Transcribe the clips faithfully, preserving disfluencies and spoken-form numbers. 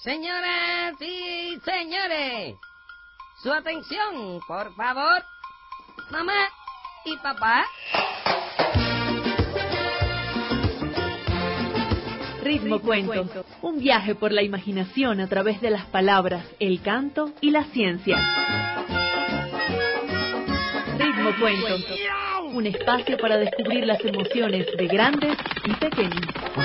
Señoras y señores, su atención, por favor. Mamá y papá. Ritmo Cuentos, un viaje por la imaginación a través de las palabras, el canto y la ciencia. Ritmo Cuentos, un espacio para descubrir las emociones de grandes y pequeños.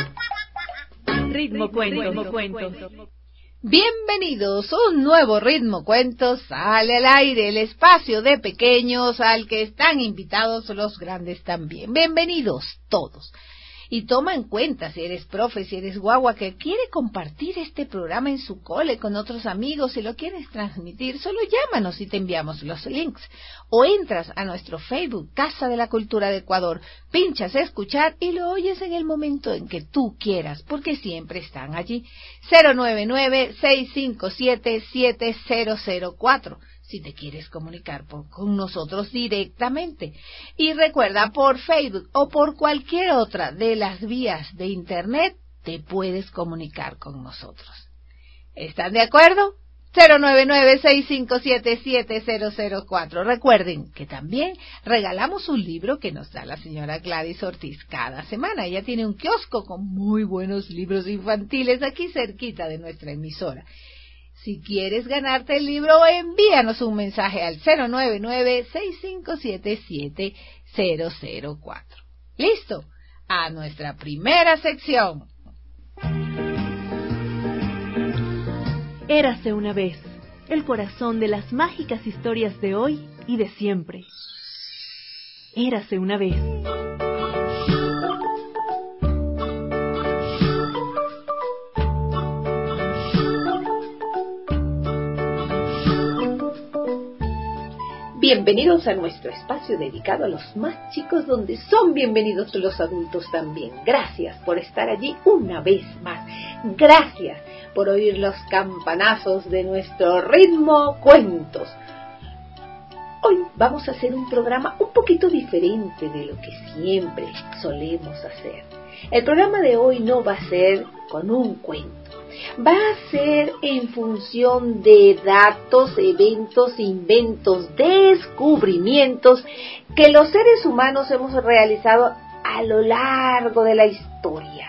Ritmo Cuentos. Bienvenidos, un nuevo Ritmo Cuentos sale al aire, el espacio de pequeños al que están invitados los grandes también. Bienvenidos todos. Y toma en cuenta, si eres profe, si eres guagua, que quiere compartir este programa en su cole con otros amigos, si lo quieres transmitir, solo llámanos y te enviamos los links. O entras a nuestro Facebook, Casa de la Cultura de Ecuador, pinchas escuchar y lo oyes en el momento en que tú quieras, porque siempre están allí. cero nueve nueve, seis cinco siete, siete cero cero cuatro. Si te quieres comunicar por, con nosotros directamente. Y recuerda, por Facebook o por cualquier otra de las vías de Internet, te puedes comunicar con nosotros. ¿Están de acuerdo? cero nueve nueve, seis cinco siete, siete cero cero cuatro. Recuerden que también regalamos un libro que nos da la señora Gladys Ortiz cada semana. Ella tiene un kiosco con muy buenos libros infantiles aquí cerquita de nuestra emisora. Si quieres ganarte el libro, envíanos un mensaje al cero nueve nueve, seis cinco siete, siete cero cero cuatro. ¿Listo? A nuestra primera sección. Érase una vez, el corazón de las mágicas historias de hoy y de siempre. Érase una vez. Bienvenidos a nuestro espacio dedicado a los más chicos, donde son bienvenidos los adultos también. Gracias por estar allí una vez más. Gracias por oír los campanazos de nuestro Ritmo Cuentos. Hoy vamos a hacer un programa un poquito diferente de lo que siempre solemos hacer. El programa de hoy no va a ser con un cuento. Va a ser en función de datos, eventos, inventos, descubrimientos que los seres humanos hemos realizado a lo largo de la historia.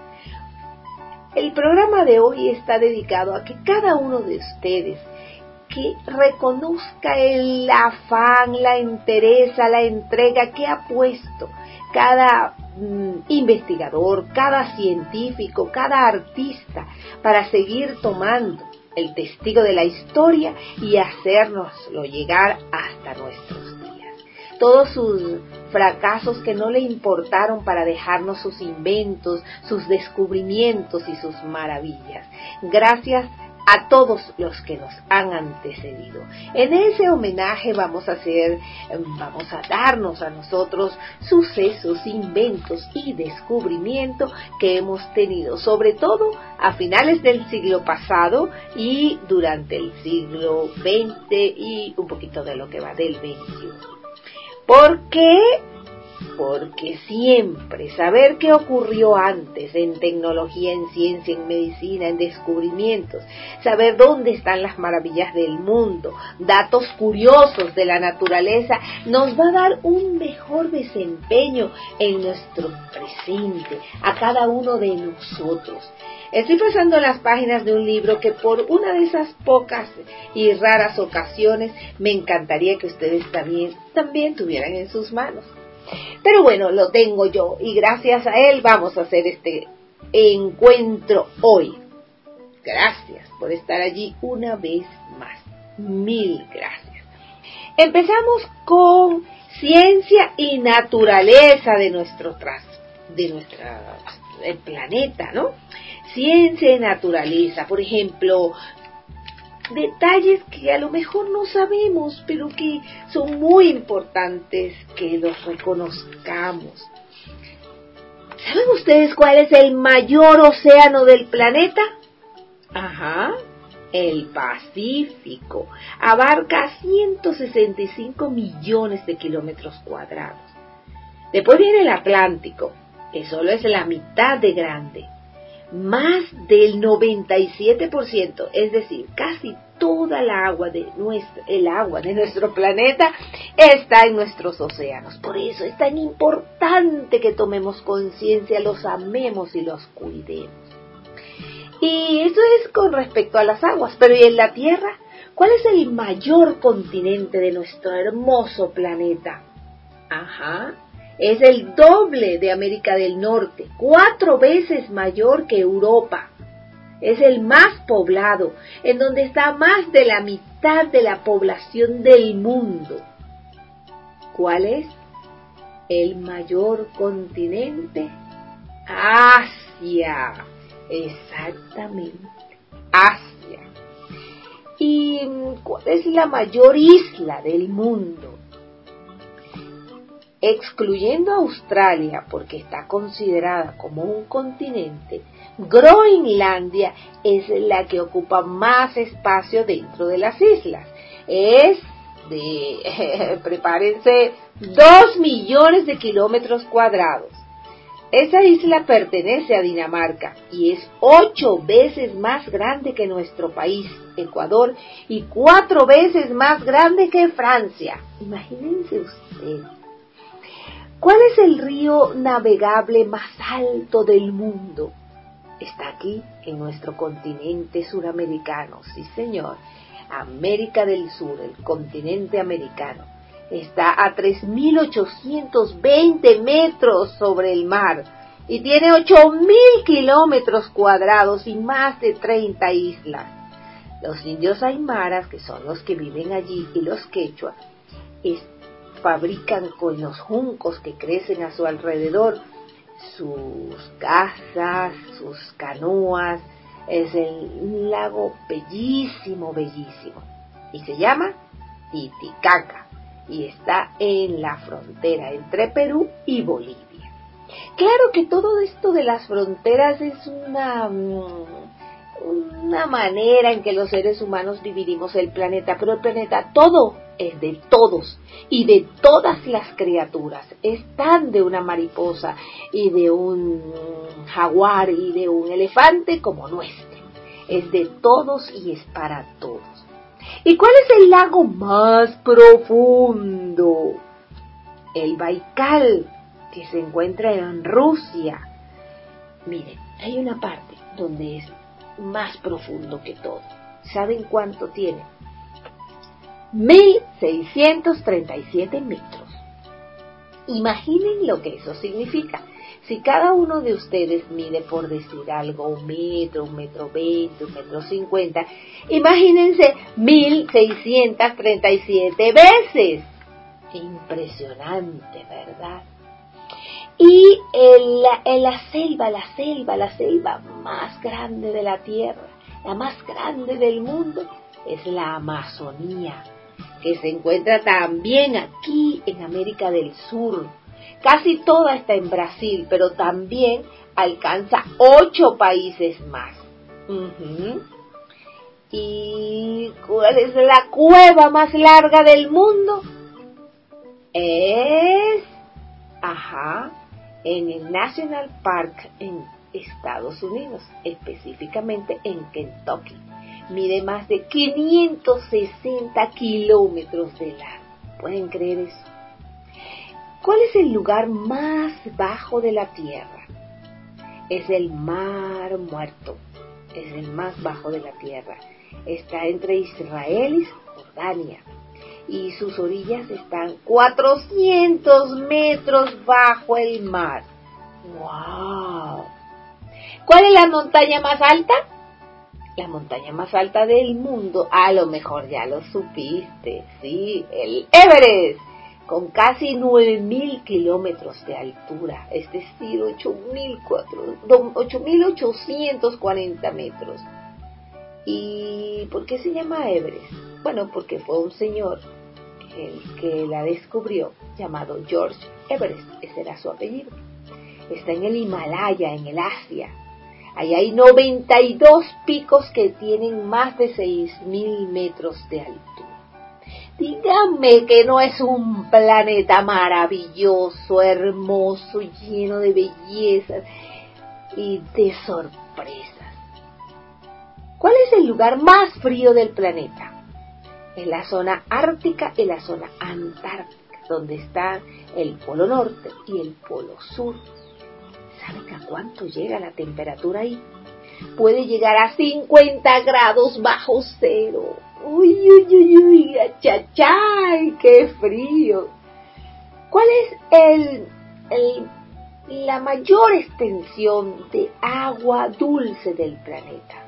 El programa de hoy está dedicado a que cada uno de ustedes que reconozca el afán, la entereza, la entrega que ha puesto cada mm, investigador, cada científico, cada artista para seguir tomando el testigo de la historia y hacérnoslo llegar hasta nuestros días. Todos sus fracasos que no le importaron para dejarnos sus inventos, sus descubrimientos y sus maravillas. Gracias a todos los que nos han antecedido. En ese homenaje vamos a hacer, vamos a darnos a nosotros sucesos, inventos y descubrimientos que hemos tenido, sobre todo a finales del siglo pasado y durante el siglo veinte y un poquito de lo que va del veintiuno. ¿Por qué? Porque siempre saber qué ocurrió antes en tecnología, en ciencia, en medicina, en descubrimientos, saber dónde están las maravillas del mundo, datos curiosos de la naturaleza, nos va a dar un mejor desempeño en nuestro presente, a cada uno de nosotros. Estoy pasando las páginas de un libro que por una de esas pocas y raras ocasiones me encantaría que ustedes también, también tuvieran en sus manos. Pero bueno, lo tengo yo y gracias a él vamos a hacer este encuentro hoy. Gracias por estar allí una vez más. Mil gracias. Empezamos con ciencia y naturaleza de nuestro tras, de nuestra el planeta, ¿no? Ciencia y naturaleza, por ejemplo, detalles que a lo mejor no sabemos, pero que son muy importantes que los reconozcamos. ¿Saben ustedes cuál es el mayor océano del planeta? Ajá, el Pacífico. Abarca ciento sesenta y cinco millones de kilómetros cuadrados. Después viene el Atlántico, que solo es la mitad de grande. Más del noventa y siete por ciento, es decir, casi toda la agua de nuestro, el agua de nuestro planeta está en nuestros océanos. Por eso es tan importante que tomemos conciencia, los amemos y los cuidemos. Y eso es con respecto a las aguas, pero ¿y en la Tierra? ¿Cuál es el mayor continente de nuestro hermoso planeta? Ajá, es el doble de América del Norte, cuatro veces mayor que Europa. Es el más poblado, en donde está más de la mitad de la población del mundo. ¿Cuál es el mayor continente? Asia. Exactamente, Asia. ¿Y cuál es la mayor isla del mundo? Excluyendo Australia, porque está considerada como un continente, Groenlandia es la que ocupa más espacio dentro de las islas. Es de, eh, prepárense, dos millones de kilómetros cuadrados. Esa isla pertenece a Dinamarca y es ocho veces más grande que nuestro país, Ecuador, y cuatro veces más grande que Francia. Imagínense ustedes. ¿Cuál es el río navegable más alto del mundo? Está aquí, en nuestro continente suramericano, sí señor, América del Sur, el continente americano. Está a tres mil ochocientos veinte metros sobre el mar y tiene ocho mil kilómetros cuadrados y más de treinta islas. Los indios aymaras, que son los que viven allí, y los quechua, es, fabrican con los juncos que crecen a su alrededor sus casas, sus canoas. Es el lago bellísimo, bellísimo, y se llama Titicaca. Y está en la frontera entre Perú y Bolivia. Claro que todo esto de las fronteras es una, una manera en que los seres humanos dividimos el planeta, pero el planeta todo es de todos y de todas las criaturas. Es tan de una mariposa y de un jaguar y de un elefante como nuestro. Es de todos y es para todos. ¿Y cuál es el lago más profundo? El Baikal, que se encuentra en Rusia. Miren, hay una parte donde es más profundo que todo. ¿Saben cuánto tiene? mil seiscientos treinta y siete metros. Imaginen lo que eso significa. Si cada uno de ustedes mide, por decir algo, un metro, un metro veinte, un metro cincuenta, imagínense mil seiscientos treinta y siete veces. Impresionante, ¿verdad? Y en la, en la selva, la selva, la selva más grande de la Tierra, la más grande del mundo, es la Amazonía, que se encuentra también aquí en América del Sur. Casi toda está en Brasil, pero también alcanza ocho países más. Uh-huh. ¿Y cuál es la cueva más larga del mundo? Es, ajá, en el National Park en Estados Unidos, específicamente en Kentucky. Mide más de quinientos sesenta kilómetros de largo. ¿Pueden creer eso? ¿Cuál es el lugar más bajo de la Tierra? Es el Mar Muerto. Es el más bajo de la Tierra. Está entre Israel y Jordania. Y sus orillas están cuatrocientos metros bajo el mar. ¡Wow! ¿Cuál es la montaña más alta? La montaña más alta del mundo. A lo mejor ya lo supiste. Sí, el Everest. Con casi nueve mil kilómetros de altura, es decir, ocho mil ochocientos cuarenta metros. ¿Y por qué se llama Everest? Bueno, porque fue un señor el que la descubrió, llamado George Everest, ese era su apellido. Está en el Himalaya, en el Asia. Ahí hay noventa y dos picos que tienen más de seis mil metros de altura. Díganme que no es un planeta maravilloso, hermoso, lleno de bellezas. y de sorpresas. ¿Cuál es el lugar más frío del planeta? En la zona ártica y la zona antártica, donde está el polo norte y el polo sur. ¿Saben a cuánto llega la temperatura ahí? Puede llegar a cincuenta grados bajo cero. Uy, uy, uy, uy, achachay, qué frío. ¿Cuál es el, el, la mayor extensión de agua dulce del planeta?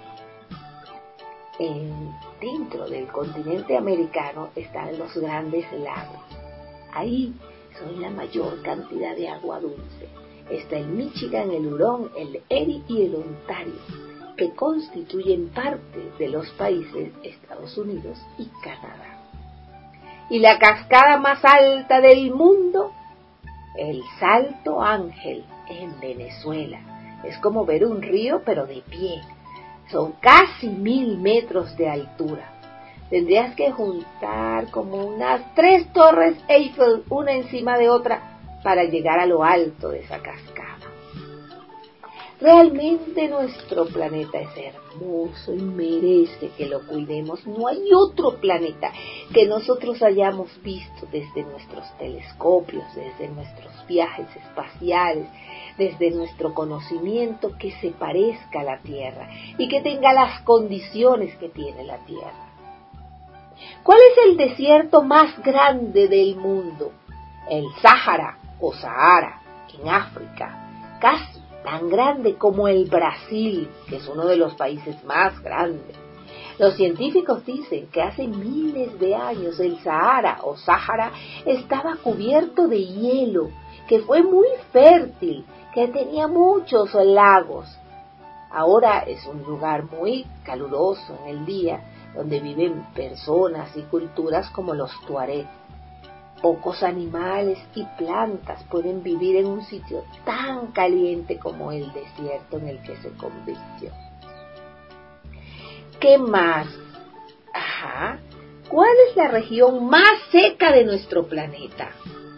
En, dentro del continente americano están los grandes lagos. Ahí son la mayor cantidad de agua dulce. Está el Michigan, el Hurón, el Erie y el Ontario, que constituyen parte de los países Estados Unidos y Canadá. Y la cascada más alta del mundo, el Salto Ángel, en Venezuela. Es como ver un río, pero de pie. Son casi mil metros de altura. Tendrías que juntar como unas tres torres Eiffel, una encima de otra, para llegar a lo alto de esa cascada. Realmente nuestro planeta es hermoso y merece que lo cuidemos. No hay otro planeta que nosotros hayamos visto desde nuestros telescopios, desde nuestros viajes espaciales, desde nuestro conocimiento, que se parezca a la Tierra y que tenga las condiciones que tiene la Tierra. ¿Cuál es el desierto más grande del mundo? El Sáhara o Sahara, en África, casi tan grande como el Brasil, que es uno de los países más grandes. Los científicos dicen que hace miles de años el Sahara o Sáhara estaba cubierto de hielo, que fue muy fértil, que tenía muchos lagos. Ahora es un lugar muy caluroso en el día, donde viven personas y culturas como los tuareg. Pocos animales y plantas pueden vivir en un sitio tan caliente como el desierto en el que se convirtió. ¿Qué más? Ajá. ¿Cuál es la región más seca de nuestro planeta?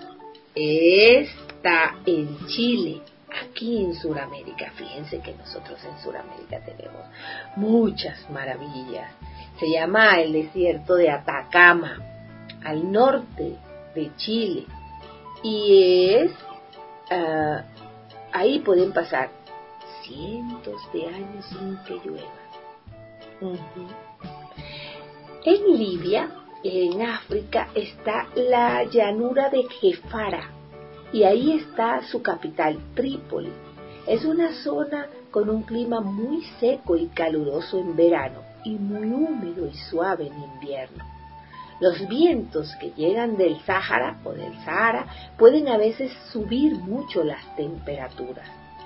Está en Chile, aquí en Sudamérica. Fíjense que nosotros en Sudamérica tenemos muchas maravillas. Se llama el desierto de Atacama, al norte de Chile, y es uh, ahí pueden pasar cientos de años sin que llueva. Uh-huh. En Libia, en África, está la llanura de Jefara, y ahí está su capital, Trípoli. Es una zona con un clima muy seco y caluroso en verano y muy húmedo y suave en invierno. Los vientos que llegan del Sáhara o del Sahara pueden a veces subir mucho las temperaturas.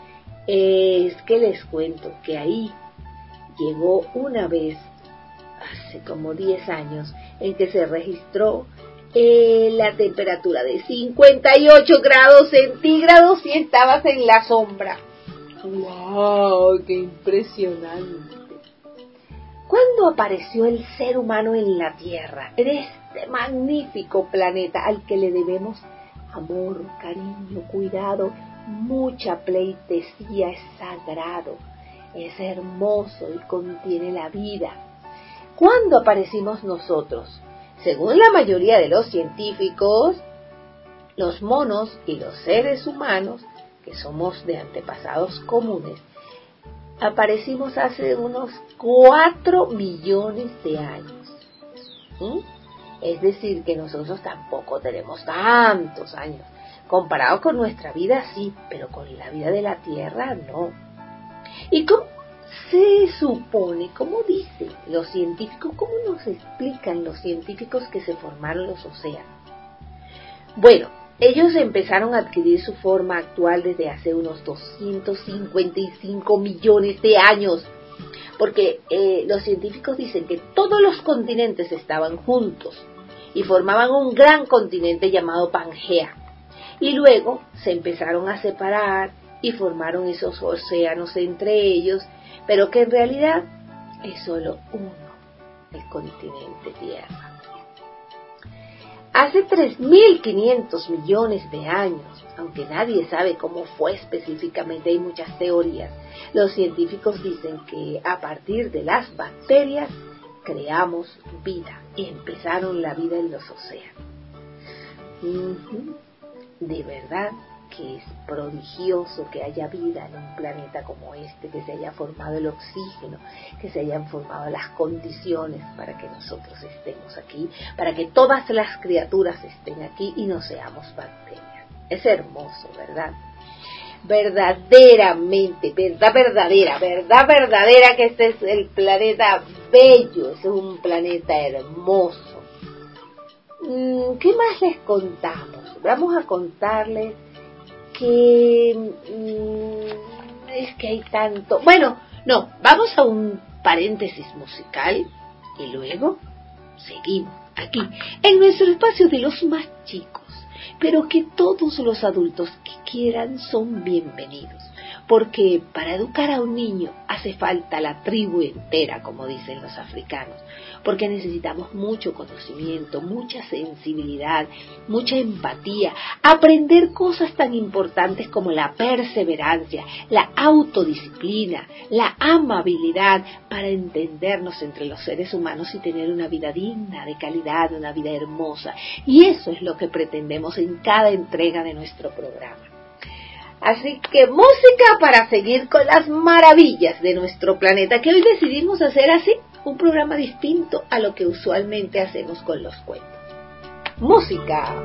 Es que les cuento que ahí llegó una vez, hace como diez años, en que se registró eh, la temperatura de cincuenta y ocho grados centígrados y estabas en la sombra. ¡Wow! ¡Qué impresionante! ¿Cuándo apareció el ser humano en la Tierra, en este magnífico planeta al que le debemos amor, cariño, cuidado, mucha pleitesía? Es sagrado, es hermoso y contiene la vida. ¿Cuándo aparecimos nosotros? Según la mayoría de los científicos, los monos y los seres humanos, que somos de antepasados comunes, aparecimos hace unos cuatro millones de años. ¿Mm? Es decir, que nosotros tampoco tenemos tantos años. Comparado con nuestra vida, sí, pero con la vida de la Tierra, no. ¿Y cómo se supone, cómo dicen los científicos, cómo nos explican los científicos que se formaron los océanos? Bueno, ellos empezaron a adquirir su forma actual desde hace unos doscientos cincuenta y cinco millones de años, porque eh, los científicos dicen que todos los continentes estaban juntos y formaban un gran continente llamado Pangea, y luego se empezaron a separar y formaron esos océanos entre ellos, pero que en realidad es solo uno, el continente Tierra. Hace tres mil quinientos millones de años, aunque nadie sabe cómo fue específicamente, hay muchas teorías, los científicos dicen que a partir de las bacterias creamos vida y empezaron la vida en los océanos. Uh-huh. De verdad que es prodigioso que haya vida en un planeta como este, que se haya formado el oxígeno, que se hayan formado las condiciones para que nosotros estemos aquí, para que todas las criaturas estén aquí y no seamos bacterias. Es hermoso, ¿verdad? Verdaderamente, verdad verdadera, verdad verdadera que este es el planeta bello, este es un planeta hermoso. ¿Qué más les contamos? Vamos a contarles que mmm, es que hay tanto. Bueno, no, vamos a un paréntesis musical y luego seguimos aquí en nuestro espacio de los más chicos, pero que todos los adultos que quieran son bienvenidos, porque para educar a un niño hace falta la tribu entera, como dicen los africanos, porque necesitamos mucho conocimiento, mucha sensibilidad, mucha empatía, aprender cosas tan importantes como la perseverancia, la autodisciplina, la amabilidad, para entendernos entre los seres humanos y tener una vida digna, de calidad, una vida hermosa. Y eso es lo que pretendemos en cada entrega de nuestro programa. Así que música para seguir con las maravillas de nuestro planeta, que hoy decidimos hacer así, un programa distinto a lo que usualmente hacemos con los cuentos. Música.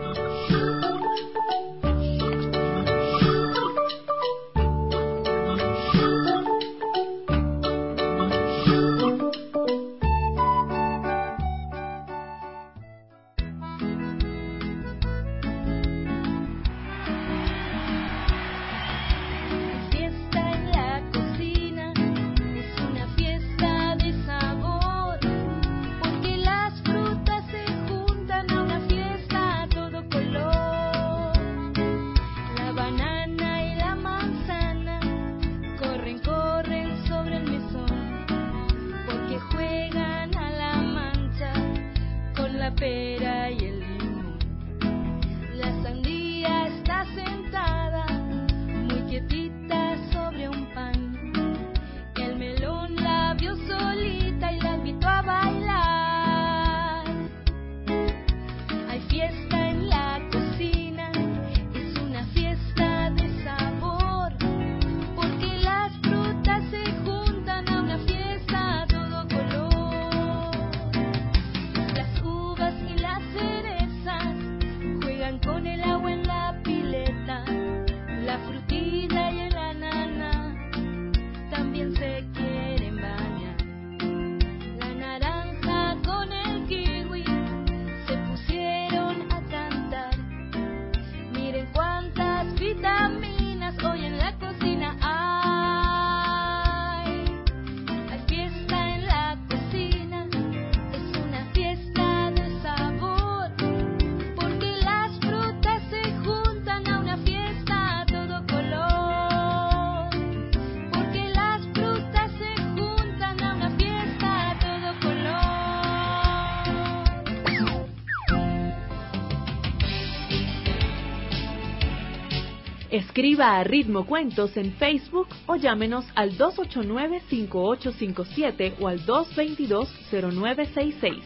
Escriba a Ritmo Cuentos en Facebook o llámenos al dos ocho nueve, cinco ocho cinco siete o al dos dos dos, cero nueve seis seis.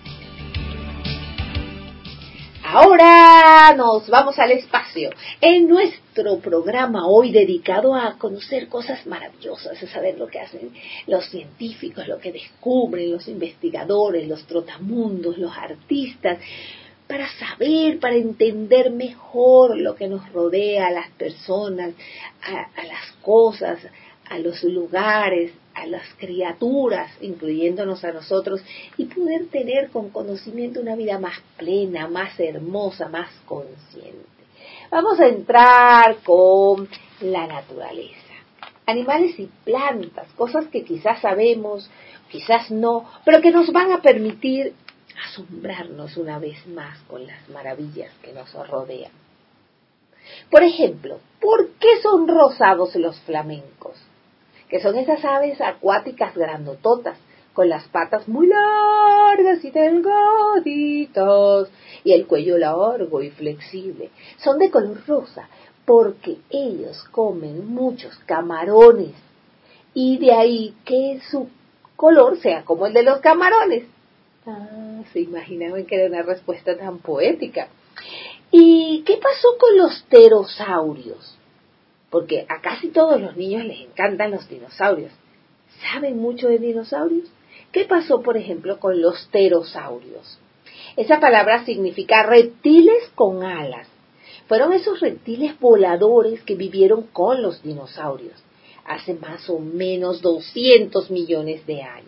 Ahora nos vamos al espacio, en nuestro programa hoy dedicado a conocer cosas maravillosas, a saber lo que hacen los científicos, lo que descubren los investigadores, los trotamundos, los artistas, para saber, para entender mejor lo que nos rodea, a las personas, a, a las cosas, a los lugares, a las criaturas, incluyéndonos a nosotros, y poder tener con conocimiento una vida más plena, más hermosa, más consciente. Vamos a entrar con la naturaleza. Animales y plantas, cosas que quizás sabemos, quizás no, pero que nos van a permitir asombrarnos una vez más con las maravillas que nos rodean. Por ejemplo, ¿por qué son rosados los flamencos? Que son esas aves acuáticas grandototas, con las patas muy largas y delgaditas, y el cuello largo y flexible. Son de color rosa porque ellos comen muchos camarones y de ahí que su color sea como el de los camarones. Ah, se imaginaban que era una respuesta tan poética. ¿Y qué pasó con los pterosaurios? Porque a casi todos los niños les encantan los dinosaurios. ¿Saben mucho de dinosaurios? ¿Qué pasó, por ejemplo, con los pterosaurios? Esa palabra significa reptiles con alas. Fueron esos reptiles voladores que vivieron con los dinosaurios hace más o menos doscientos millones de años.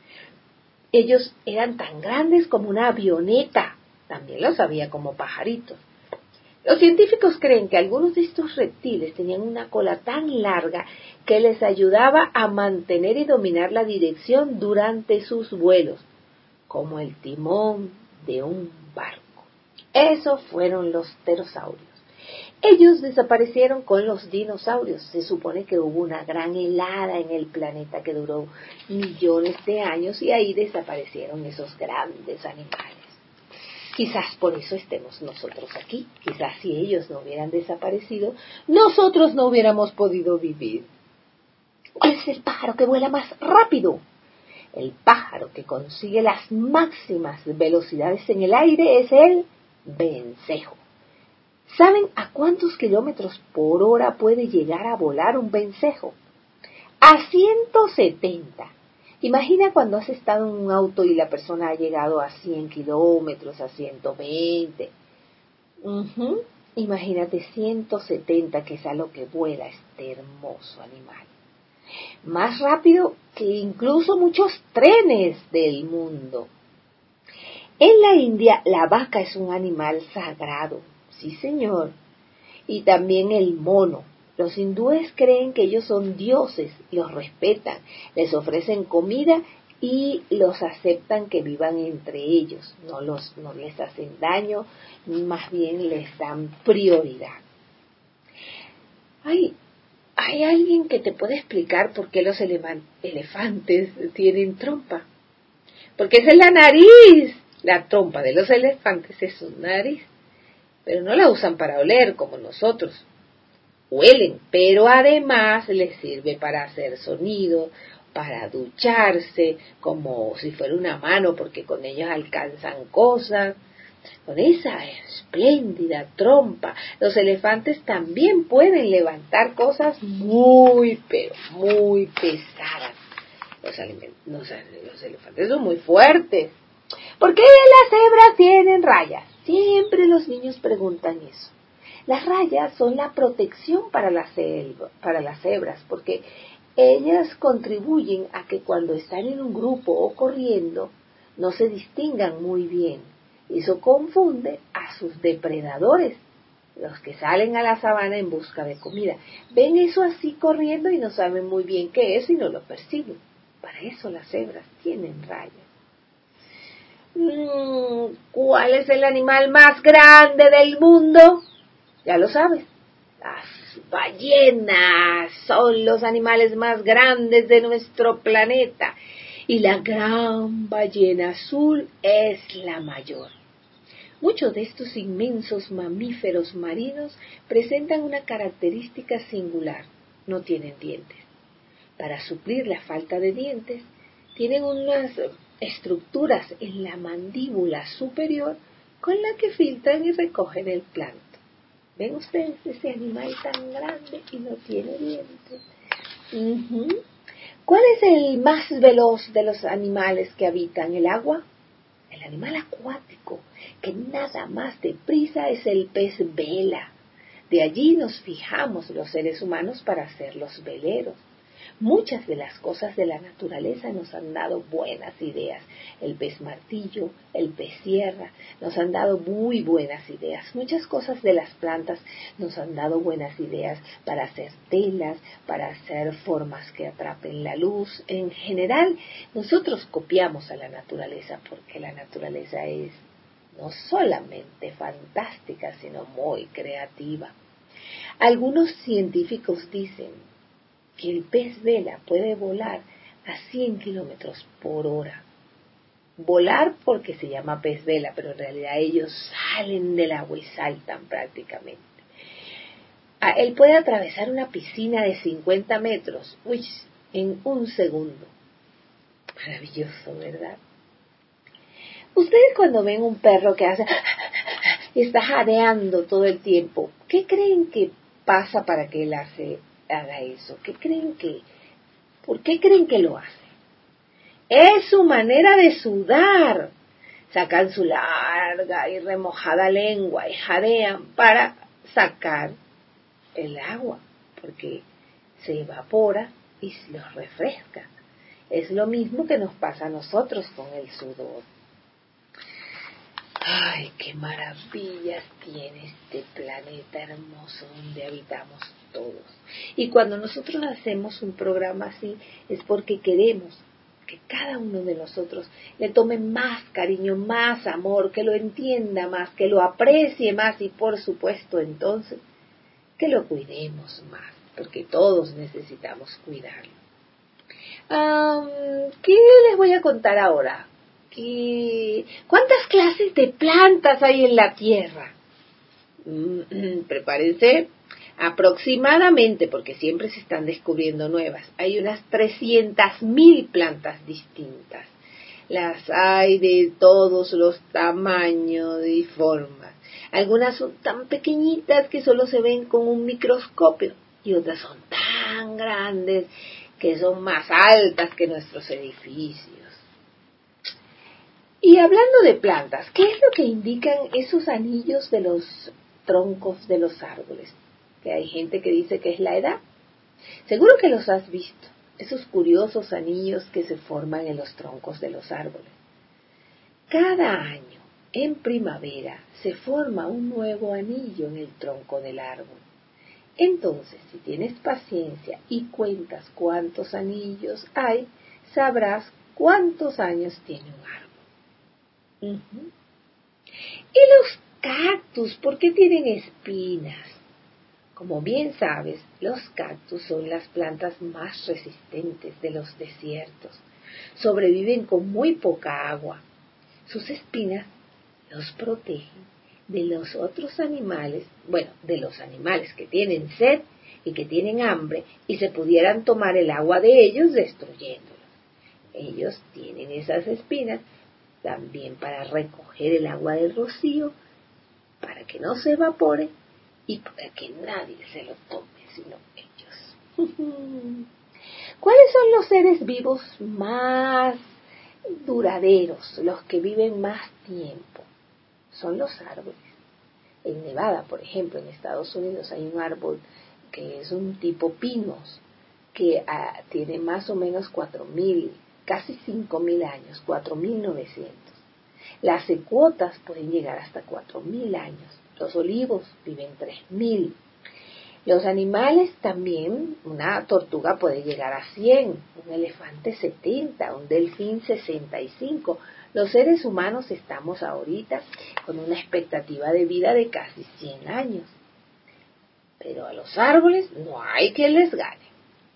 Ellos eran tan grandes como una avioneta, también los había como pajaritos. Los científicos creen que algunos de estos reptiles tenían una cola tan larga que les ayudaba a mantener y dominar la dirección durante sus vuelos, como el timón de un barco. Esos fueron los pterosaurios. Ellos desaparecieron con los dinosaurios. Se supone que hubo una gran helada en el planeta que duró millones de años y ahí desaparecieron esos grandes animales. Quizás por eso estemos nosotros aquí. Quizás si ellos no hubieran desaparecido, nosotros no hubiéramos podido vivir. ¿Cuál es el pájaro que vuela más rápido? El pájaro que consigue las máximas velocidades en el aire es el vencejo. ¿Saben a cuántos kilómetros por hora puede llegar a volar un vencejo? A ciento setenta. Imagina cuando has estado en un auto y la persona ha llegado a cien kilómetros, a ciento veinte. Uh-huh. Imagínate ciento setenta, que es a lo que vuela este hermoso animal. Más rápido que incluso muchos trenes del mundo. En la India, la vaca es un animal sagrado. Sí, señor. Y también el mono. Los hindúes creen que ellos son dioses, los respetan, les ofrecen comida y los aceptan que vivan entre ellos. No, los, no les hacen daño, más bien les dan prioridad. Hay, hay alguien que te puede explicar por qué los elefantes tienen trompa. Porque esa es la nariz. La trompa de los elefantes es su nariz. Pero no la usan para oler como nosotros. Huelen, pero además les sirve para hacer sonido, para ducharse, como si fuera una mano, porque con ellos alcanzan cosas. Con esa espléndida trompa, los elefantes también pueden levantar cosas muy, pero muy pesadas. Los, los, los elefantes son muy fuertes. ¿Por qué las cebras tienen rayas? Siempre los niños preguntan eso. Las rayas son la protección para las, selva, para las cebras, porque ellas contribuyen a que cuando están en un grupo o corriendo no se distingan muy bien. Eso confunde a sus depredadores, los que salen a la sabana en busca de comida. Ven eso así corriendo y no saben muy bien qué es y no lo persiguen. Para eso las cebras tienen rayas. ¿Cuál es el animal más grande del mundo? Ya lo sabes. Las ballenas son los animales más grandes de nuestro planeta. Y la gran ballena azul es la mayor. Muchos de estos inmensos mamíferos marinos presentan una característica singular. No tienen dientes. Para suplir la falta de dientes, tienen unas estructuras en la mandíbula superior con la que filtran y recogen el plancton. ¿Ven ustedes ese animal tan grande y no tiene dientes? Uh-huh. ¿Cuál es el más veloz de los animales que habitan el agua? El animal acuático que nada más deprisa es el pez vela. De allí nos fijamos los seres humanos para hacer los veleros. Muchas de las cosas de la naturaleza nos han dado buenas ideas. El pez martillo, el pez sierra, nos han dado muy buenas ideas. Muchas cosas de las plantas nos han dado buenas ideas para hacer telas, para hacer formas que atrapen la luz. En general, nosotros copiamos a la naturaleza porque la naturaleza es no solamente fantástica, sino muy creativa. Algunos científicos dicen que el pez vela puede volar a cien kilómetros por hora. volar porque se llama pez vela, pero en realidad ellos salen del agua y saltan prácticamente. Ah, él puede atravesar una piscina de cincuenta metros, uy, en un segundo. Maravilloso, ¿verdad? Ustedes cuando ven un perro que hace y está jadeando todo el tiempo, ¿qué creen que pasa para que él hace, haga eso? ¿Qué creen que, por qué creen que lo hace? Es su manera de sudar. Sacan su larga y remojada lengua y jadean para sacar el agua, porque se evapora y los refresca. Es lo mismo que nos pasa a nosotros con el sudor. Ay, qué maravillas tiene este planeta hermoso donde habitamos todos. Y cuando nosotros hacemos un programa así, es porque queremos que cada uno de nosotros le tome más cariño, más amor, que lo entienda más, que lo aprecie más y por supuesto entonces que lo cuidemos más, porque todos necesitamos cuidarlo. Um, ¿Qué les voy a contar ahora? ¿Qué, ¿Cuántas clases de plantas hay en la Tierra? Mm, prepárense. Aproximadamente, porque siempre se están descubriendo nuevas, hay unas trescientas mil plantas distintas. Las hay de todos los tamaños y formas. Algunas son tan pequeñitas que solo se ven con un microscopio y otras son tan grandes que son más altas que nuestros edificios. Y hablando de plantas, ¿qué es lo que indican esos anillos de los troncos de los árboles? Que hay gente que dice que es la edad. Seguro que los has visto, esos curiosos anillos que se forman en los troncos de los árboles. Cada año, en primavera, se forma un nuevo anillo en el tronco del árbol. Entonces, si tienes paciencia y cuentas cuántos anillos hay, sabrás cuántos años tiene un árbol. Uh-huh. ¿Y los cactus? ¿Por qué tienen espinas? Como bien sabes, los cactus son las plantas más resistentes de los desiertos. Sobreviven con muy poca agua. Sus espinas los protegen de los otros animales, bueno, de los animales que tienen sed y que tienen hambre y se pudieran tomar el agua de ellos destruyéndolos. Ellos tienen esas espinas también para recoger el agua del rocío, para que no se evapore y para que nadie se lo tome sino ellos. ¿Cuáles son los seres vivos más duraderos, los que viven más tiempo? Son los árboles. En Nevada, por ejemplo, en Estados Unidos hay un árbol que es un tipo pinos, que uh, tiene más o menos cuatro mil, casi cinco mil años, cuatro mil novecientos. Las secuotas pueden llegar hasta cuatro mil años. Los olivos viven tres mil. Los animales también, una tortuga puede llegar a cien, un elefante setenta, un delfín sesenta y cinco. Los seres humanos estamos ahorita con una expectativa de vida de casi cien años. Pero a los árboles no hay quien les gane.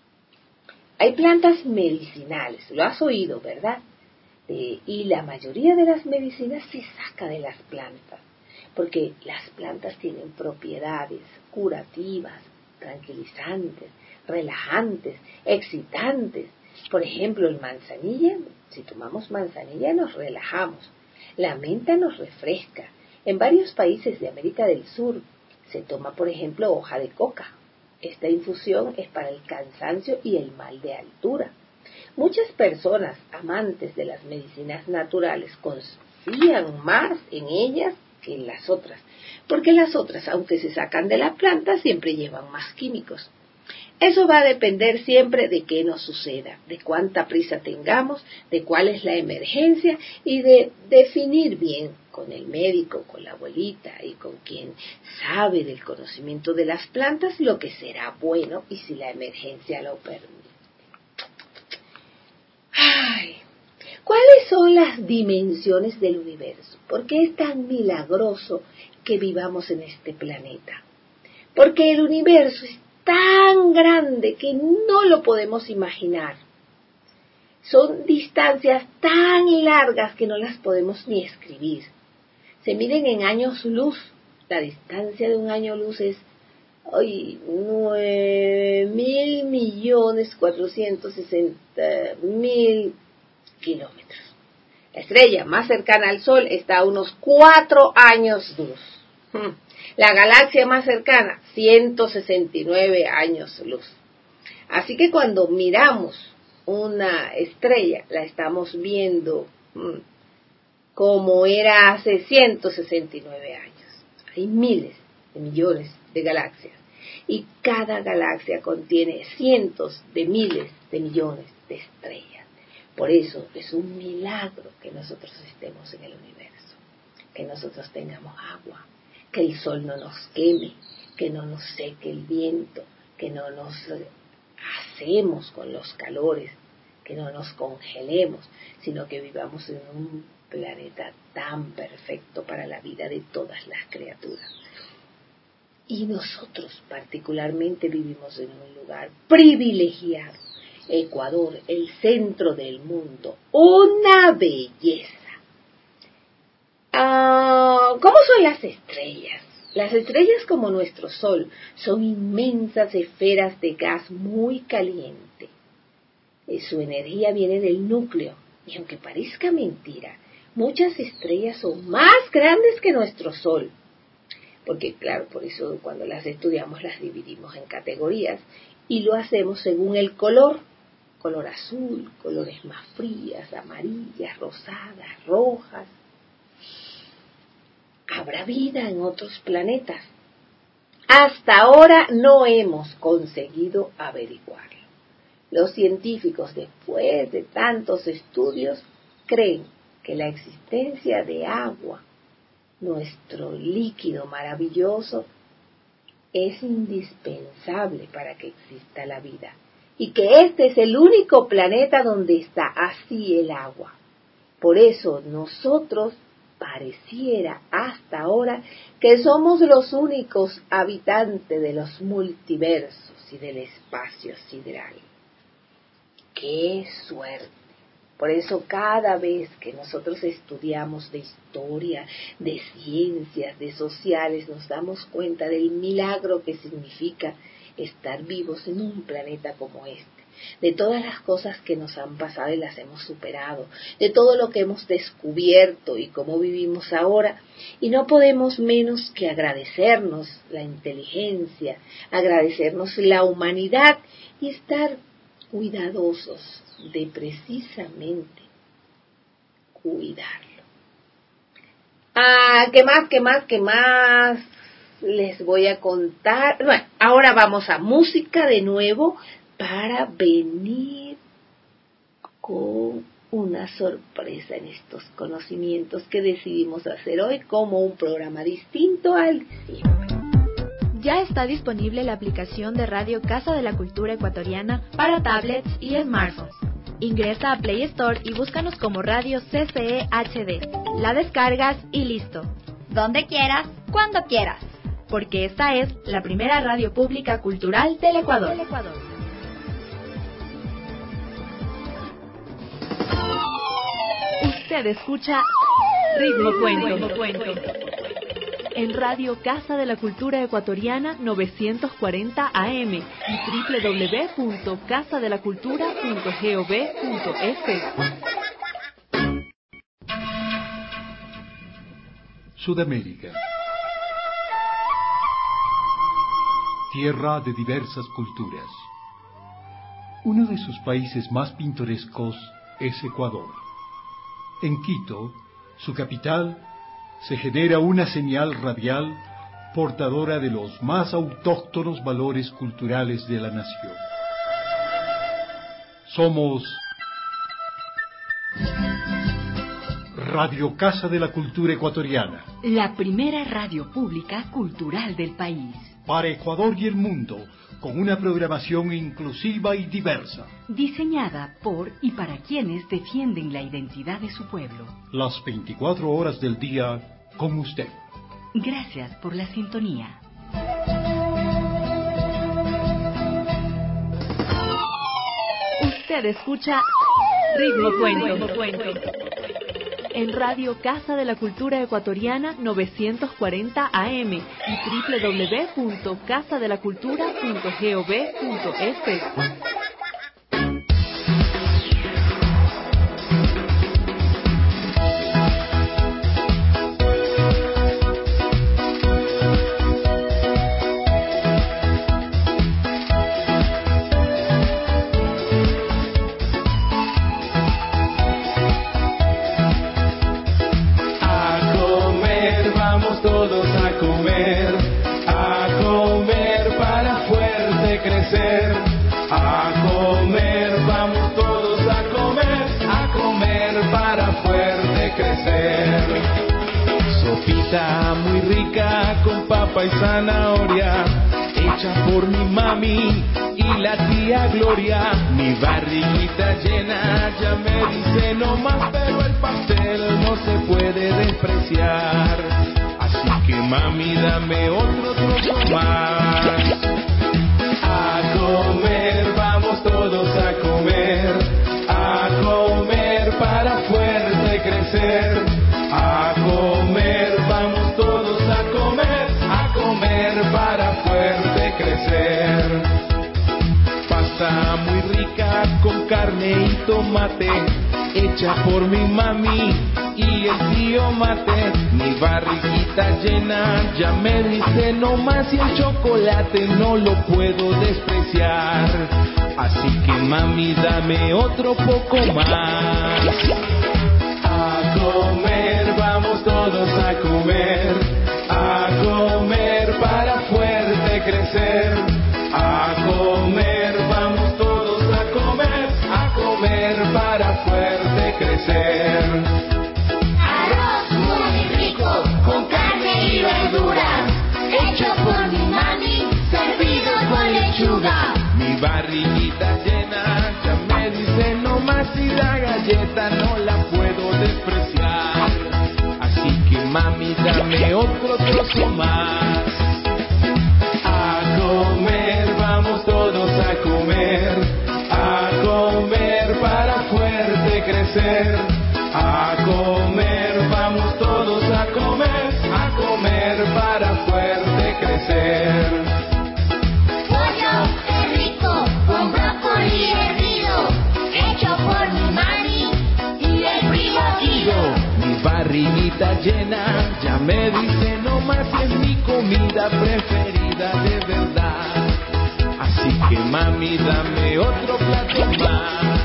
Hay plantas medicinales, lo has oído, ¿verdad? Eh, y la mayoría de las medicinas se saca de las plantas, porque las plantas tienen propiedades curativas, tranquilizantes, relajantes, excitantes. Por ejemplo, el manzanilla, si tomamos manzanilla nos relajamos. La menta nos refresca. En varios países de América del Sur se toma, por ejemplo, hoja de coca. Esta infusión es para el cansancio y el mal de altura. Muchas personas amantes de las medicinas naturales confían más en ellas que en las otras, porque las otras, aunque se sacan de la planta, siempre llevan más químicos. Eso va a depender siempre de qué nos suceda, de cuánta prisa tengamos, de cuál es la emergencia y de definir bien con el médico, con la abuelita y con quien sabe del conocimiento de las plantas lo que será bueno y si la emergencia lo permite. Ay, ¿cuáles son las dimensiones del universo? ¿Por qué es tan milagroso que vivamos en este planeta? Porque el universo es tan grande que no lo podemos imaginar. Son distancias tan largas que no las podemos ni escribir. Se miden en años luz. La distancia de un año luz es hoy nueve mil millones cuatrocientos sesenta mil kilómetros. La estrella más cercana al Sol está a unos cuatro años luz. La galaxia más cercana, ciento sesenta y nueve años luz. Así que cuando miramos una estrella, la estamos viendo mmm, como era hace ciento sesenta y nueve años. Hay miles de millones de galaxias y cada galaxia contiene cientos de miles de millones de estrellas. Por eso es un milagro que nosotros estemos en el universo, que nosotros tengamos agua, que el sol no nos queme, que no nos seque el viento, que no nos hacemos con los calores, que no nos congelemos, sino que vivamos en un planeta tan perfecto para la vida de todas las criaturas. Y nosotros particularmente vivimos en un lugar privilegiado. Ecuador, el centro del mundo, una belleza. Ah, ¿cómo son las estrellas? Las estrellas, como nuestro Sol, son inmensas esferas de gas muy caliente. Su energía viene del núcleo, y aunque parezca mentira, muchas estrellas son más grandes que nuestro Sol. Porque claro, por eso cuando las estudiamos las dividimos en categorías, y lo hacemos según el color. Color azul, colores más frías, amarillas, rosadas, rojas. ¿Habrá vida en otros planetas? Hasta ahora no hemos conseguido averiguarlo. Los científicos, después de tantos estudios, creen que la existencia de agua, nuestro líquido maravilloso, es indispensable para que exista la vida. Y que este es el único planeta donde está así el agua. Por eso nosotros pareciera hasta ahora que somos los únicos habitantes de los multiversos y del espacio sideral. ¡Qué suerte! Por eso cada vez que nosotros estudiamos de historia, de ciencias, de sociales, nos damos cuenta del milagro que significa estar vivos en un planeta como este, de todas las cosas que nos han pasado y las hemos superado, de todo lo que hemos descubierto y cómo vivimos ahora, y no podemos menos que agradecernos la inteligencia, agradecernos la humanidad y estar cuidadosos de precisamente cuidarlo. Ah, ¿qué más, qué más, qué más les voy a contar? Bueno, ahora vamos a música de nuevo para venir con una sorpresa en estos conocimientos que decidimos hacer hoy como un programa distinto al siempre. Ya está disponible la aplicación de Radio Casa de la Cultura Ecuatoriana para tablets y smartphones. Ingresa a Play Store y búscanos como Radio C C E H D. La descargas y listo. Donde quieras, cuando quieras. Porque esta es la primera radio pública cultural del Ecuador. Del Ecuador. Usted escucha Ritmo Cuento. Cuento. En Radio Casa de la Cultura Ecuatoriana novecientos cuarenta A M y doble u doble u doble u punto casa de la cultura punto gov punto f. Sudamérica. Tierra de diversas culturas. Uno de sus países más pintorescos es Ecuador. En Quito, su capital, se genera una señal radial portadora de los más autóctonos valores culturales de la nación. Somos Radio Casa de la Cultura Ecuatoriana, la primera radio pública cultural del país. Para Ecuador y el mundo, con una programación inclusiva y diversa. Diseñada por y para quienes defienden la identidad de su pueblo. Las veinticuatro horas del día con usted. Gracias por la sintonía. Usted escucha Ritmo Cuento. En Radio Casa de la Cultura Ecuatoriana novecientos cuarenta A M y doble u doble u doble u punto casa de la cultura punto gov punto es. Muy rica con papa y zanahoria, hecha por mi mami y la tía Gloria. Mi barriguita llena ya me dice no más, pero el pastel no se puede despreciar. Así que mami, dame otro trozo más. A comer, vamos todos a comer, a comer para fuerte crecer. A comer, vamos todos a comer, a comer para fuerte crecer. Pasta muy rica con carne y tomate, hecha por mi mami y el tío Mate. Mi barriguita llena ya me dice no más, y el chocolate no lo puedo despreciar. Así que mami, dame otro poco más. A comer, vamos todos a comer, a comer para fuerte crecer. A comer, vamos todos a comer, a comer para fuerte crecer. Arroz muy rico, con carne y verduras, hecho por mi mami, servido con lechuga. Mi barriguita llena ya me dice no más, y la galleta no la puedo despreciar. Así que mami, dame otro trozo más. A comer, vamos todos a comer, a comer para fuerte crecer. A comer, vamos todos a comer, a comer para fuerte crecer. Pollo qué rico, con brócoli hervido, hecho por mi mami y el primo Guido. Mi barriguita llena ya me dice no más, y es mi comida preferida de verdad. Así que mami, dame otro plato más.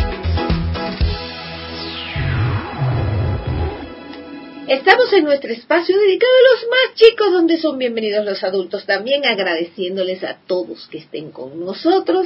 Estamos en nuestro espacio dedicado a los más chicos, donde son bienvenidos los adultos también, agradeciéndoles a todos que estén con nosotros.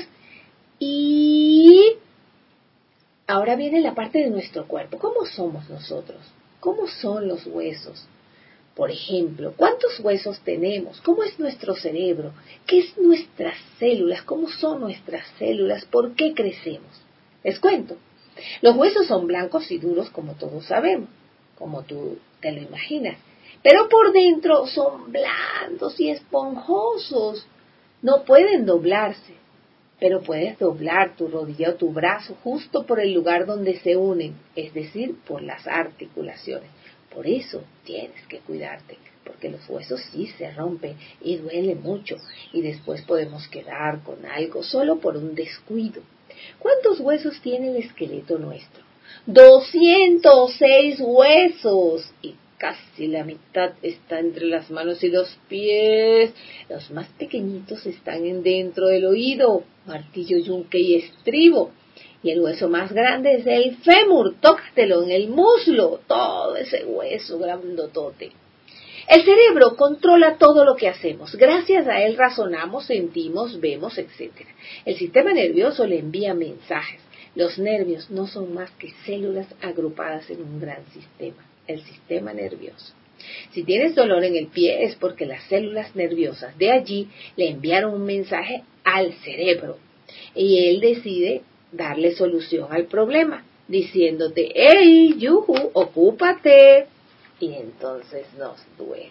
Y ahora viene la parte de nuestro cuerpo. ¿Cómo somos nosotros? ¿Cómo son los huesos? Por ejemplo, ¿cuántos huesos tenemos? ¿Cómo es nuestro cerebro? ¿Qué es nuestras células? ¿Cómo son nuestras células? ¿Por qué crecemos? Les cuento. Los huesos son blancos y duros, como todos sabemos, como tú te lo imaginas. Pero por dentro son blandos y esponjosos. No pueden doblarse, pero puedes doblar tu rodilla o tu brazo justo por el lugar donde se unen, es decir, por las articulaciones. Por eso tienes que cuidarte, porque los huesos sí se rompen y duele mucho, y después podemos quedar con algo solo por un descuido. ¿Cuántos huesos tiene el esqueleto nuestro? doscientos seis huesos, y casi la mitad está entre las manos y los pies. Los más pequeñitos están en dentro del oído, martillo, yunque y estribo. Y el hueso más grande es el fémur, tócatelo en el muslo, todo ese hueso grandotote. El cerebro controla todo lo que hacemos. Gracias a él razonamos, sentimos, vemos, etcétera. El sistema nervioso le envía mensajes. Los nervios no son más que células agrupadas en un gran sistema, el sistema nervioso. Si tienes dolor en el pie es porque las células nerviosas de allí le enviaron un mensaje al cerebro y él decide darle solución al problema, diciéndote, ¡hey, yuhu, ocúpate! Y entonces nos duele.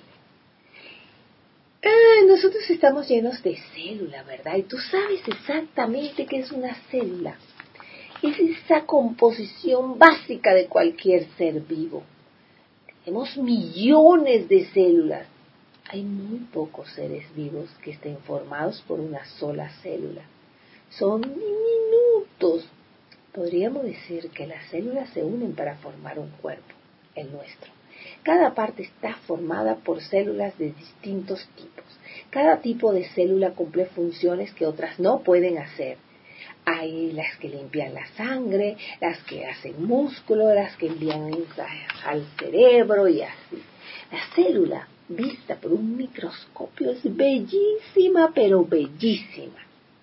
Ah, nosotros estamos llenos de células, ¿verdad? Y tú sabes exactamente qué es una célula. Es esa composición básica de cualquier ser vivo. Tenemos millones de células. Hay muy pocos seres vivos que estén formados por una sola célula. Son diminutos. Podríamos decir que las células se unen para formar un cuerpo, el nuestro. Cada parte está formada por células de distintos tipos. Cada tipo de célula cumple funciones que otras no pueden hacer. Hay las que limpian la sangre, las que hacen músculo, las que envían mensajes al cerebro y así. La célula, vista por un microscopio, es bellísima, pero bellísima.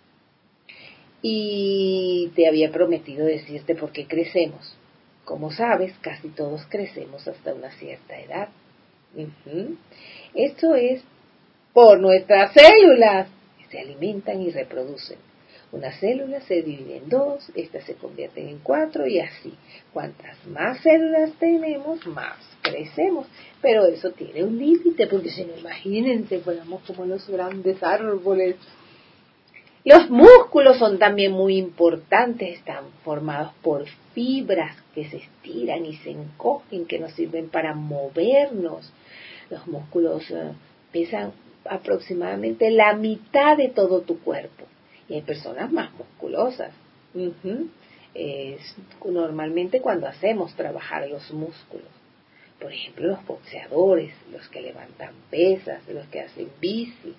Y te había prometido decirte por qué crecemos. Como sabes, casi todos crecemos hasta una cierta edad. Uh-huh. Esto es por nuestras células, que se alimentan y reproducen. Una célula se divide en dos, estas se convierten en cuatro y así. Cuantas más células tenemos, más crecemos. Pero eso tiene un límite, porque si no, imagínense, fuéramos como los grandes árboles. Los músculos son también muy importantes, están formados por fibras que se estiran y se encogen, que nos sirven para movernos. Los músculos uh, pesan aproximadamente la mitad de todo tu cuerpo. Y hay personas más musculosas. Uh-huh. Es normalmente cuando hacemos trabajar los músculos. Por ejemplo, los boxeadores, los que levantan pesas, los que hacen bici.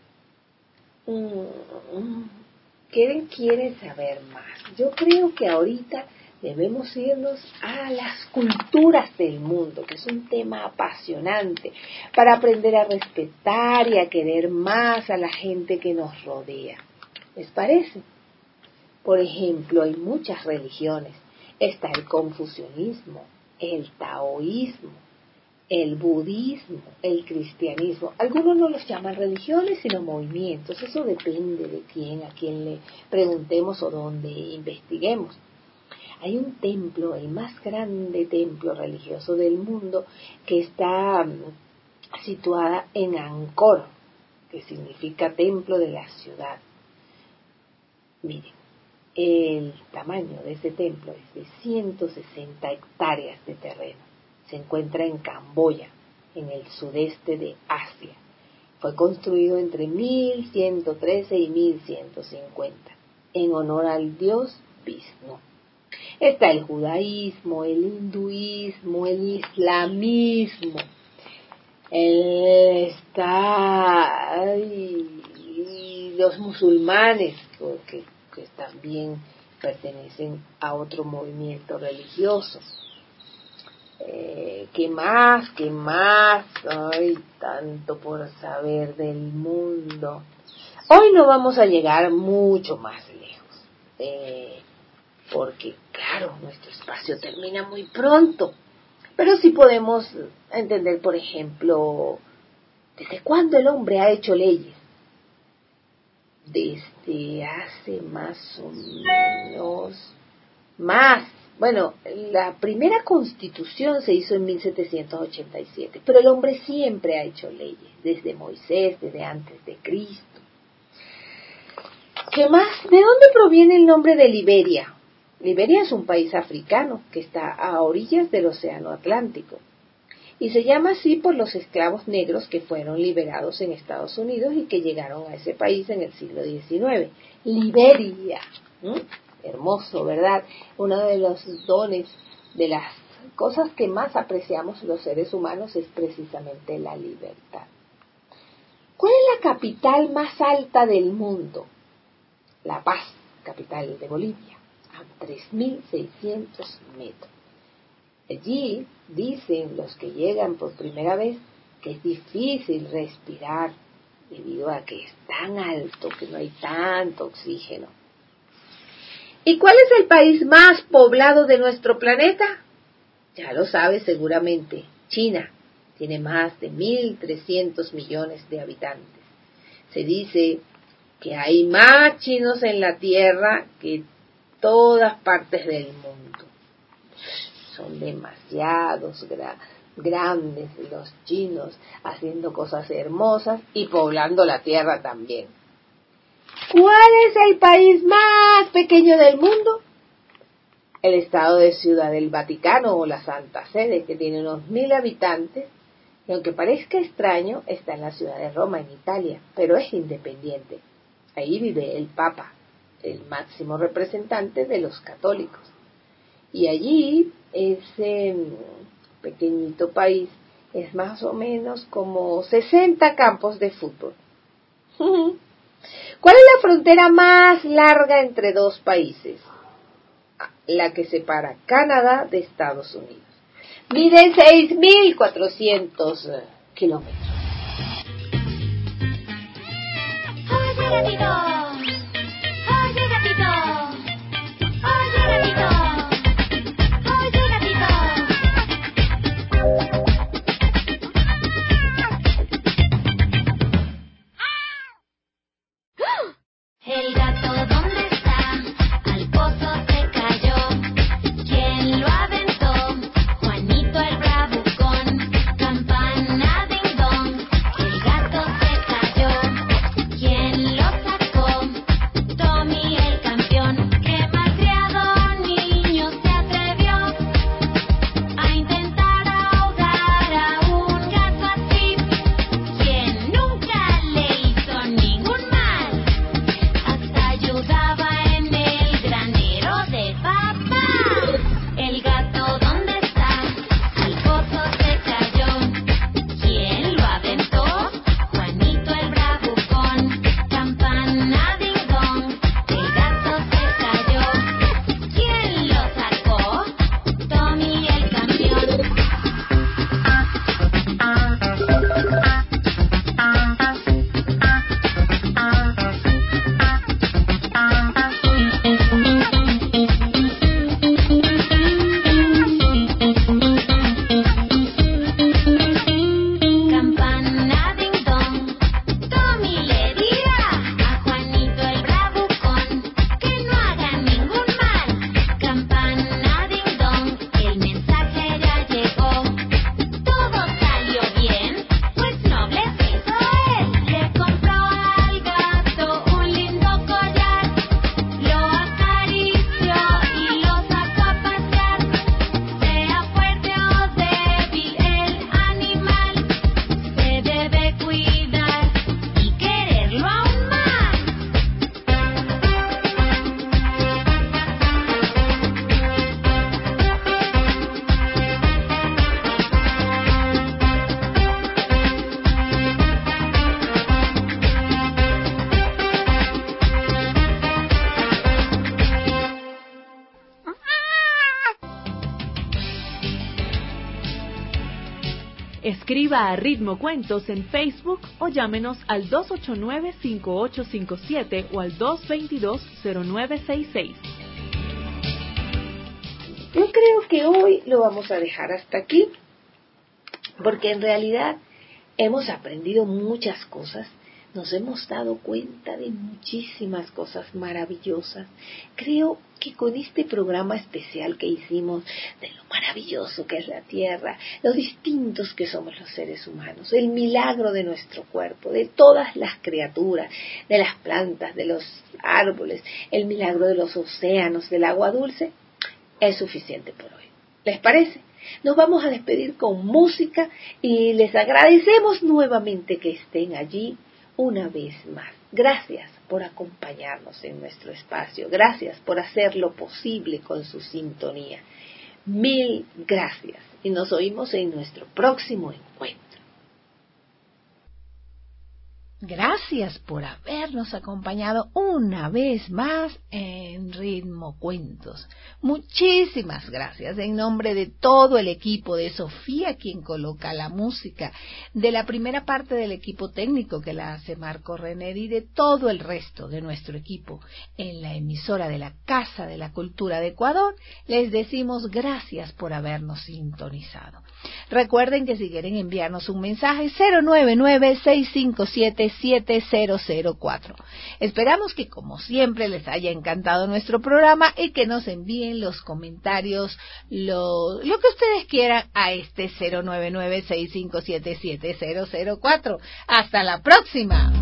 ¿Quién quiere saber más? Yo creo que ahorita debemos irnos a las culturas del mundo, que es un tema apasionante, para aprender a respetar y a querer más a la gente que nos rodea. ¿Les parece? Por ejemplo, hay muchas religiones. Está el confucianismo, el taoísmo, el budismo, el cristianismo. Algunos no los llaman religiones, sino movimientos. Eso depende de quién, a quién le preguntemos o dónde investiguemos. Hay un templo, el más grande templo religioso del mundo, que está situada en Angkor, que significa templo de la ciudad. Miren, el tamaño de ese templo es de ciento sesenta hectáreas de terreno. Se encuentra en Camboya, en el sudeste de Asia. Fue construido entre mil ciento trece y mil ciento cincuenta, en honor al dios Vishnu. Está el judaísmo, el hinduismo, el islamismo. Está ay, los musulmanes, porque que también pertenecen a otro movimiento religioso. Eh, ¿Qué más? ¿Qué más? Ay, tanto por saber del mundo. Hoy no vamos a llegar mucho más lejos, eh, porque, claro, nuestro espacio termina muy pronto. Pero sí podemos entender, por ejemplo, ¿desde cuándo el hombre ha hecho leyes? Desde hace más o menos, más, bueno, la primera constitución se hizo en mil setecientos ochenta y siete, pero el hombre siempre ha hecho leyes, desde Moisés, desde antes de Cristo. ¿Qué más? ¿De dónde proviene el nombre de Liberia? Liberia es un país africano que está a orillas del Océano Atlántico. Y se llama así por los esclavos negros que fueron liberados en Estados Unidos y que llegaron a ese país en el siglo diecinueve. Liberia. ¿Mm? Hermoso, ¿verdad? Uno de los dones, de las cosas que más apreciamos los seres humanos es precisamente la libertad. ¿Cuál es la capital más alta del mundo? La Paz, capital de Bolivia, a tres mil seiscientos metros. Allí dicen los que llegan por primera vez que es difícil respirar debido a que es tan alto que no hay tanto oxígeno. ¿Y cuál es el país más poblado de nuestro planeta? Ya lo sabes seguramente, China. Tiene más de mil trescientos millones de habitantes. Se dice que hay más chinos en la Tierra que en todas partes del mundo. Son demasiados gra- grandes los chinos, haciendo cosas hermosas y poblando la Tierra también. ¿Cuál es el país más pequeño del mundo? el estado de Ciudad del Vaticano o la Santa Sede, que tiene unos mil habitantes, y aunque parezca extraño, está en la ciudad de Roma, en Italia, pero es independiente. Ahí vive el Papa, el máximo representante de los católicos. Y allí, ese pequeñito país es más o menos como sesenta campos de fútbol. ¿Cuál es la frontera más larga entre dos países? La que separa Canadá de Estados Unidos. Mide seis mil cuatrocientos kilómetros. Oye, gatito. Oye, gatito. Oye, gatito. Oye, gatito. El gato, ¿dónde está? Al pozo se cayó. ¿Quién lo aventó? Juanito el bravucón. Campana ding dong. El gato se cayó. ¿Quién lo sacó? Tommy el campeón. ¿Qué malcriado niño se atrevió a intentar ahogar a un gato así? Quien nunca le hizo ningún mal, hasta ayudaba en el granero de papá. El gato, ¿dónde está? Al pozo se cayó. ¿Quién lo aventó? Juanito el bravucón. Campana ding dong. El gato se cayó. ¿Quién lo sacó? Tommy el campeón. Campana ding dong. Tommy le dirá a Juanito el bravucón que no haga ningún mal. Campana ding dong, el mensaje ya llegó. Todo salió bien, pues noble se hizo él. Le compró al gato un lindo collar, lo acarició y lo sacó a pasear. Sea fuerte o débil el animal, se debe cuidar y quererlo aún más. Escriba a Ritmo Cuentos en Facebook o llámenos al dos ocho nueve, cinco ocho cinco siete o al dos dos dos, cero nueve seis seis. Yo creo que hoy lo vamos a dejar hasta aquí, porque en realidad hemos aprendido muchas cosas, nos hemos dado cuenta de muchísimas cosas maravillosas. Creo que con este programa especial que hicimos de lo maravilloso que es la Tierra, lo distintos que somos los seres humanos, el milagro de nuestro cuerpo, de todas las criaturas, de las plantas, de los árboles, el milagro de los océanos, del agua dulce, es suficiente por hoy. ¿Les parece? Nos vamos a despedir con música y les agradecemos nuevamente que estén allí una vez más. Gracias por acompañarnos en nuestro espacio. Gracias por hacerlo posible con su sintonía. Mil gracias. Y nos oímos en nuestro próximo encuentro. Gracias por habernos acompañado una vez más en Ritmo Cuentos. Muchísimas gracias en nombre de todo el equipo, de Sofía, quien coloca la música, de la primera parte del equipo técnico que la hace Marco René y de todo el resto de nuestro equipo en la emisora de la Casa de la Cultura de Ecuador. Les decimos gracias por habernos sintonizado. Recuerden que si quieren enviarnos un mensaje, cero nueve nueve, seis cinco siete, siete cero cero cuatro. Esperamos que como siempre les haya encantado nuestro programa y que nos envíen los comentarios, lo, lo que ustedes quieran a este cero nueve nueve, seis cinco siete, siete cero cero cuatro. ¡Hasta la próxima!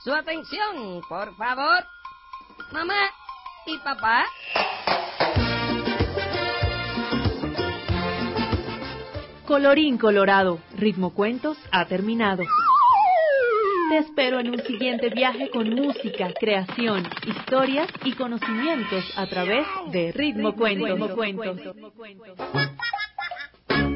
Su atención, por favor. Mamá y papá. Colorín colorado, Ritmo Cuentos ha terminado. Te espero en un siguiente viaje con música, creación, historias y conocimientos a través de Ritmo Cuentos.